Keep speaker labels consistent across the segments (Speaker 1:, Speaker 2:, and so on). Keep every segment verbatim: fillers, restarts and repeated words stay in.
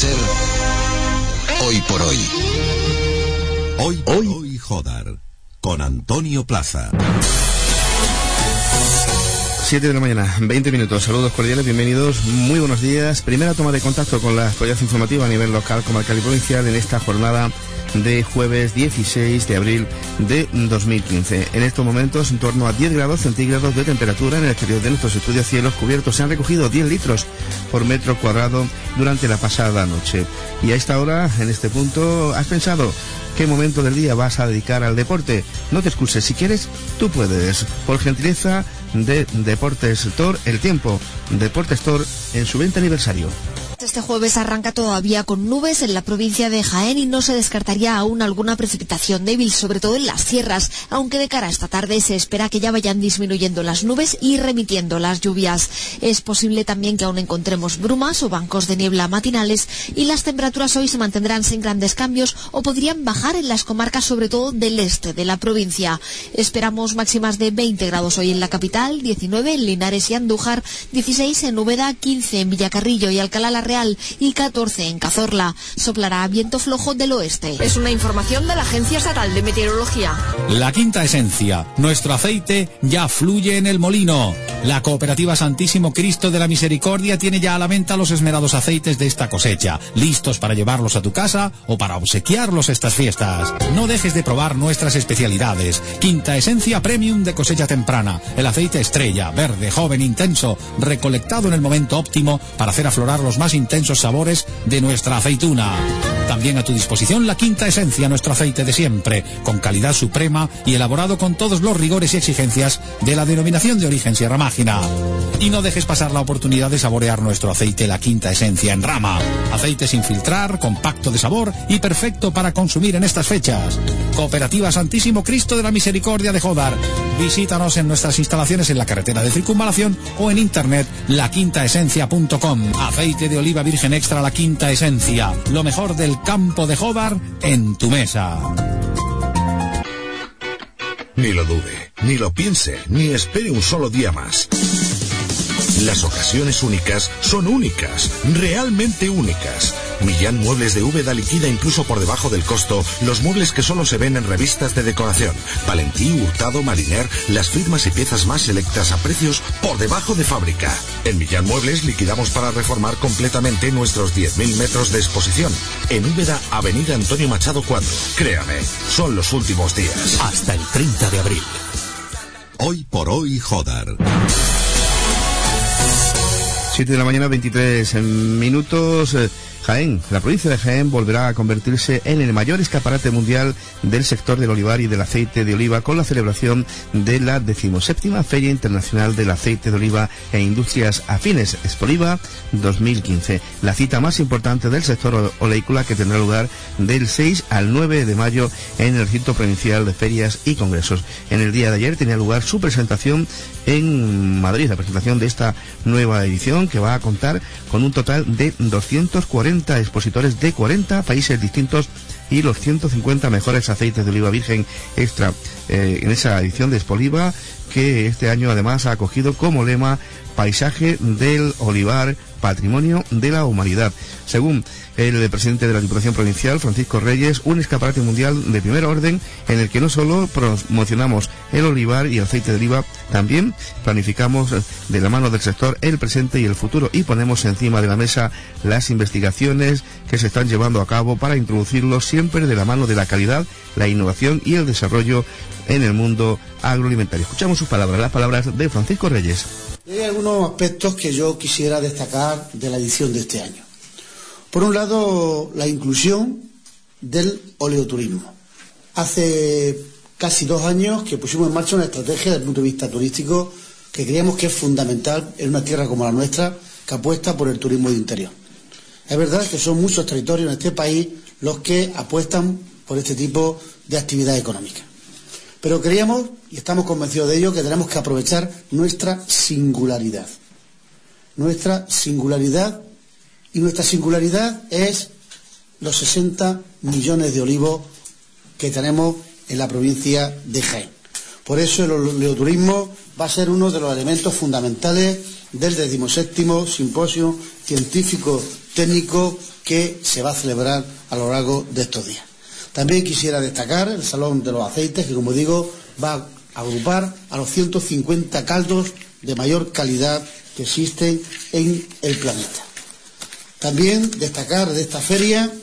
Speaker 1: ser hoy por hoy.
Speaker 2: Hoy por hoy, hoy Jodar, con Antonio Plaza.
Speaker 3: siete de la mañana, veinte minutos. Saludos cordiales, bienvenidos, muy buenos días. Primera toma de contacto con la actualidad informativa a nivel local, comarcal y provincial en esta jornada de jueves dieciséis de abril de dos mil quince. En estos momentos, en torno a diez grados centígrados de temperatura en el exterior de nuestros estudios. Cielos cubiertos. Se han recogido diez litros por metro cuadrado durante la pasada noche. Y a esta hora, en este punto, ¿has pensado qué momento del día vas a dedicar al deporte? No te excuses, si quieres, tú puedes. Por gentileza de Deportes Tor, el tiempo. Deportes Tor en su veinte aniversario.
Speaker 4: Este jueves arranca todavía con nubes en la provincia de Jaén y no se descartaría aún alguna precipitación débil, sobre todo en las sierras, aunque de cara a esta tarde se espera que ya vayan disminuyendo las nubes y remitiendo las lluvias. Es posible también que aún encontremos brumas o bancos de niebla matinales y las temperaturas hoy se mantendrán sin grandes cambios o podrían bajar en las comarcas sobre todo del este de la provincia. Esperamos máximas de veinte grados hoy en la capital, diecinueve en Linares y Andújar, dieciséis en Úbeda, quince en Villacarrillo y Alcalá la Real y catorce en Cazorla. Soplará viento flojo del oeste.
Speaker 5: Es una información de la Agencia Estatal de Meteorología.
Speaker 6: La Quinta Esencia. Nuestro aceite ya fluye en el molino. La Cooperativa Santísimo Cristo de la Misericordia tiene ya a la venta los esmerados aceites de esta cosecha, listos para llevarlos a tu casa o para obsequiarlos estas fiestas. No dejes de probar nuestras especialidades. Quinta Esencia Premium de cosecha temprana. El aceite estrella, verde, joven, intenso, recolectado en el momento óptimo para hacer aflorar los más intensos sabores de nuestra aceituna. También a tu disposición la Quinta Esencia, nuestro aceite de siempre, con calidad suprema y elaborado con todos los rigores y exigencias de la denominación de origen Sierra Mágina. Y no dejes pasar la oportunidad de saborear nuestro aceite La Quinta Esencia en rama. Aceite sin filtrar, compacto de sabor y perfecto para consumir en estas fechas. Cooperativa Santísimo Cristo de la Misericordia de Jodar. Visítanos en nuestras instalaciones en la carretera de Circunvalación o en internet la quinta esencia punto com. Aceite de oliva virgen extra La Quinta Esencia. Lo mejor del campo de Jodar en tu mesa.
Speaker 7: Ni lo dude, ni lo piense, ni espere un solo día más. Las ocasiones únicas son únicas, realmente únicas. Millán Muebles de Úbeda liquida incluso por debajo del costo los muebles que solo se ven en revistas de decoración. Valentí, Hurtado, Mariner, las firmas y piezas más selectas a precios por debajo de fábrica. En Millán Muebles liquidamos para reformar completamente nuestros diez mil metros de exposición. En Úbeda, Avenida Antonio Machado cuatro. Créame, son los últimos días.
Speaker 2: Hasta el treinta de abril. Hoy por hoy Jodar.
Speaker 3: siete de la mañana, veintitrés minutos. Jaén, la provincia de Jaén volverá a convertirse en el mayor escaparate mundial del sector del olivar y del aceite de oliva con la celebración de la decimoséptima Feria Internacional del Aceite de Oliva e Industrias Afines, Expoliva dos mil quince, la cita más importante del sector oleícola que tendrá lugar del seis al nueve de mayo en el recinto provincial de ferias y congresos. En el día de ayer tenía lugar su presentación en Madrid, la presentación de esta nueva edición que va a contar con un total de doscientos cuarenta expositores de cuarenta países distintos y los ciento cincuenta mejores aceites de oliva virgen extra eh, en esa edición de Expoliva, que este año además ha acogido como lema Paisaje del Olivar, Patrimonio de la Humanidad. Según el presidente de la Diputación Provincial, Francisco Reyes, un escaparate mundial de primer orden en el que no solo promocionamos el olivar y el aceite de oliva, también planificamos de la mano del sector el presente y el futuro y ponemos encima de la mesa las investigaciones que se están llevando a cabo para introducirlos siempre de la mano de la calidad, la innovación y el desarrollo en el mundo agroalimentario. Escuchamos sus palabras, las palabras de Francisco Reyes.
Speaker 8: Hay algunos aspectos que yo quisiera destacar de la edición de este año. Por un lado, la inclusión del oleoturismo. Hace casi dos años que pusimos en marcha una estrategia desde el punto de vista turístico que creíamos que es fundamental en una tierra como la nuestra, que apuesta por el turismo de interior. Es verdad que son muchos territorios en este país los que apuestan por este tipo de actividad económica. Pero creíamos, y estamos convencidos de ello, que tenemos que aprovechar nuestra singularidad. Nuestra singularidad, y nuestra singularidad es los sesenta millones de olivos que tenemos en la provincia de Jaén. Por eso el oleoturismo va a ser uno de los elementos fundamentales del decimoséptimo Simposio Científico Técnico que se va a celebrar a lo largo de estos días. También quisiera destacar el Salón de los Aceites, que como digo va a agrupar a los ciento cincuenta caldos de mayor calidad que existen en el planeta. También destacar de esta feria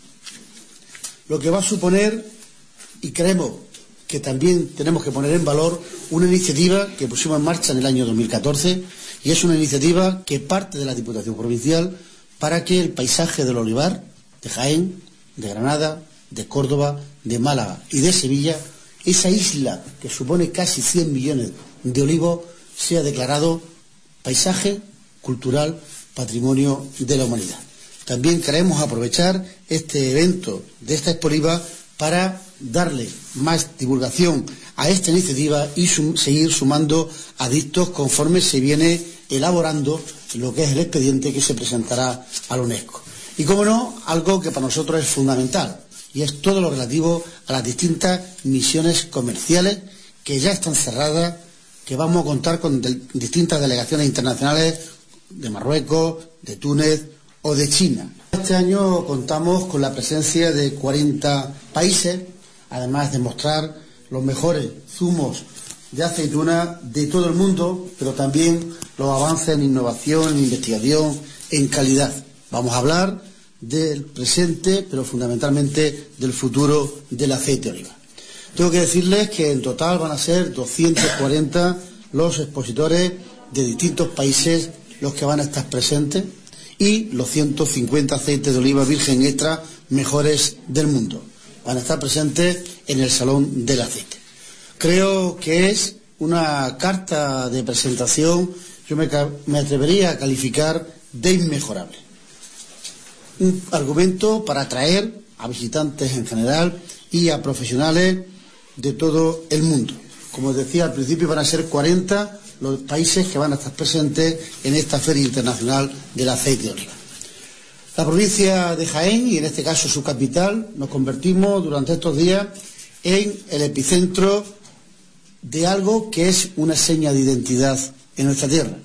Speaker 8: lo que va a suponer, y creemos que también tenemos que poner en valor, una iniciativa que pusimos en marcha en el año dos mil catorce, y es una iniciativa que parte de la Diputación Provincial para que el paisaje del olivar de Jaén, de Granada, de Córdoba, de Málaga y de Sevilla, esa isla que supone casi cien millones de olivos, sea declarado paisaje cultural, patrimonio de la humanidad. También queremos aprovechar este evento de esta Expoliva para darle más divulgación a esta iniciativa y sum, seguir sumando adictos conforme se viene elaborando lo que es el expediente que se presentará a la UNESCO. Y como no, algo que para nosotros es fundamental, y es todo lo relativo a las distintas misiones comerciales que ya están cerradas, que vamos a contar con de, distintas delegaciones internacionales de Marruecos, de Túnez o de China. Este año contamos con la presencia de cuarenta países, además de mostrar los mejores zumos de aceituna de todo el mundo, pero también los avances en innovación, en investigación, en calidad. Vamos a hablar del presente, pero fundamentalmente del futuro del aceite de oliva. Tengo que decirles que en total van a ser doscientos cuarenta los expositores de distintos países los que van a estar presentes y los ciento cincuenta aceites de oliva virgen extra mejores del mundo. Van a estar presentes en el Salón del Aceite. Creo que es una carta de presentación, yo me, me atrevería a calificar de inmejorable. Un argumento para atraer a visitantes en general y a profesionales de todo el mundo. Como decía al principio, van a ser cuarenta los países que van a estar presentes en esta Feria Internacional del Aceite de Oliva. La provincia de Jaén, y en este caso su capital, nos convertimos durante estos días en el epicentro de algo que es una seña de identidad en nuestra tierra,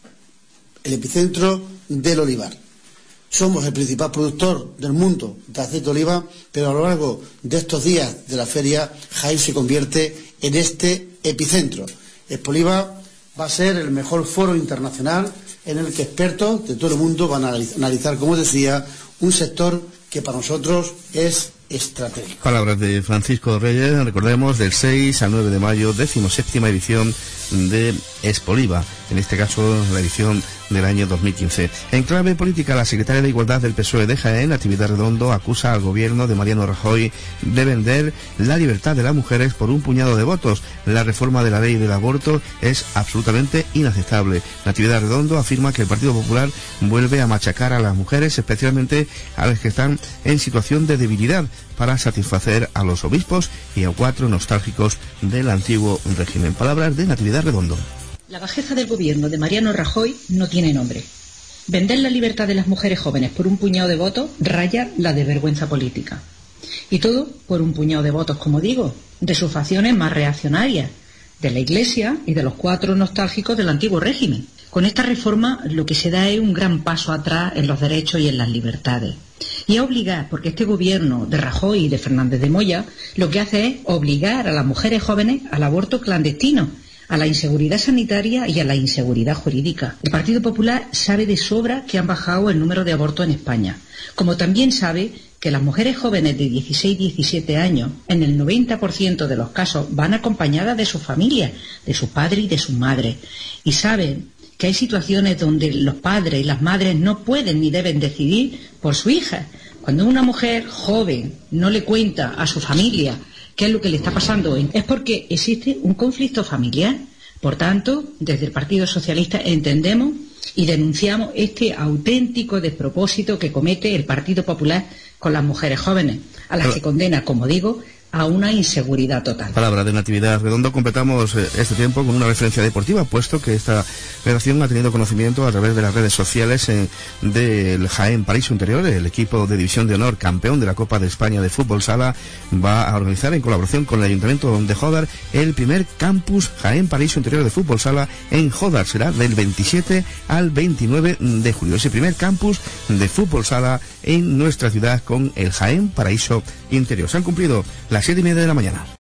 Speaker 8: el epicentro del olivar. Somos el principal productor del mundo de aceite de oliva, pero a lo largo de estos días de la feria, Jaén se convierte en este epicentro. Expoliva va a ser el mejor foro internacional en el que expertos de todo el mundo van a analizar, como decía, un sector que para nosotros es estratégico.
Speaker 3: Palabras de Francisco Reyes, recordemos, del seis al nueve de mayo, decimoséptima edición de Expoliva, en este caso la edición del año dos mil quince. En clave política, la secretaria de Igualdad del P S O E de Jaén, Natividad Redondo, acusa al gobierno de Mariano Rajoy de vender la libertad de las mujeres por un puñado de votos. La reforma de la ley del aborto es absolutamente inaceptable. Natividad Redondo afirma que el Partido Popular vuelve a machacar a las mujeres, especialmente a las que están en situación de debilidad, para satisfacer a los obispos y a cuatro nostálgicos del antiguo régimen. Palabras de Natividad Redondo.
Speaker 9: La bajeza del gobierno de Mariano Rajoy no tiene nombre. Vender la libertad de las mujeres jóvenes por un puñado de votos raya la desvergüenza política. Y todo por un puñado de votos, como digo, de sus facciones más reaccionarias, de la Iglesia y de los cuatro nostálgicos del antiguo régimen. Con esta reforma lo que se da es un gran paso atrás en los derechos y en las libertades. Y a obligar, porque este gobierno de Rajoy y de Fernández de Moya lo que hace es obligar a las mujeres jóvenes al aborto clandestino, a la inseguridad sanitaria y a la inseguridad jurídica. El Partido Popular sabe de sobra que han bajado el número de abortos en España, como también sabe que las mujeres jóvenes de dieciséis a diecisiete años, en el noventa por ciento de los casos, van acompañadas de sus familias, de sus padres y de sus madres, y saben que hay situaciones donde los padres y las madres no pueden ni deben decidir por su hija. Cuando una mujer joven no le cuenta a su familia qué es lo que le está pasando, es porque existe un conflicto familiar. Por tanto, desde el Partido Socialista entendemos y denunciamos este auténtico despropósito que comete el Partido Popular con las mujeres jóvenes, a las que condena, como digo, a una inseguridad total.
Speaker 3: Palabra de Natividad Redondo. Completamos eh, este tiempo con una referencia deportiva, puesto que esta federación ha tenido conocimiento a través de las redes sociales eh, del Jaén Paraíso Interior. El equipo de División de Honor, campeón de la Copa de España de Fútbol Sala, va a organizar en colaboración con el Ayuntamiento de Jódar el primer campus Jaén Paraíso Interior de Fútbol Sala en Jódar. Será del veintisiete al veintinueve de julio. Ese primer campus de Fútbol Sala en nuestra ciudad con el Jaén Paraíso Interior. Se han cumplido las siete y media de la mañana.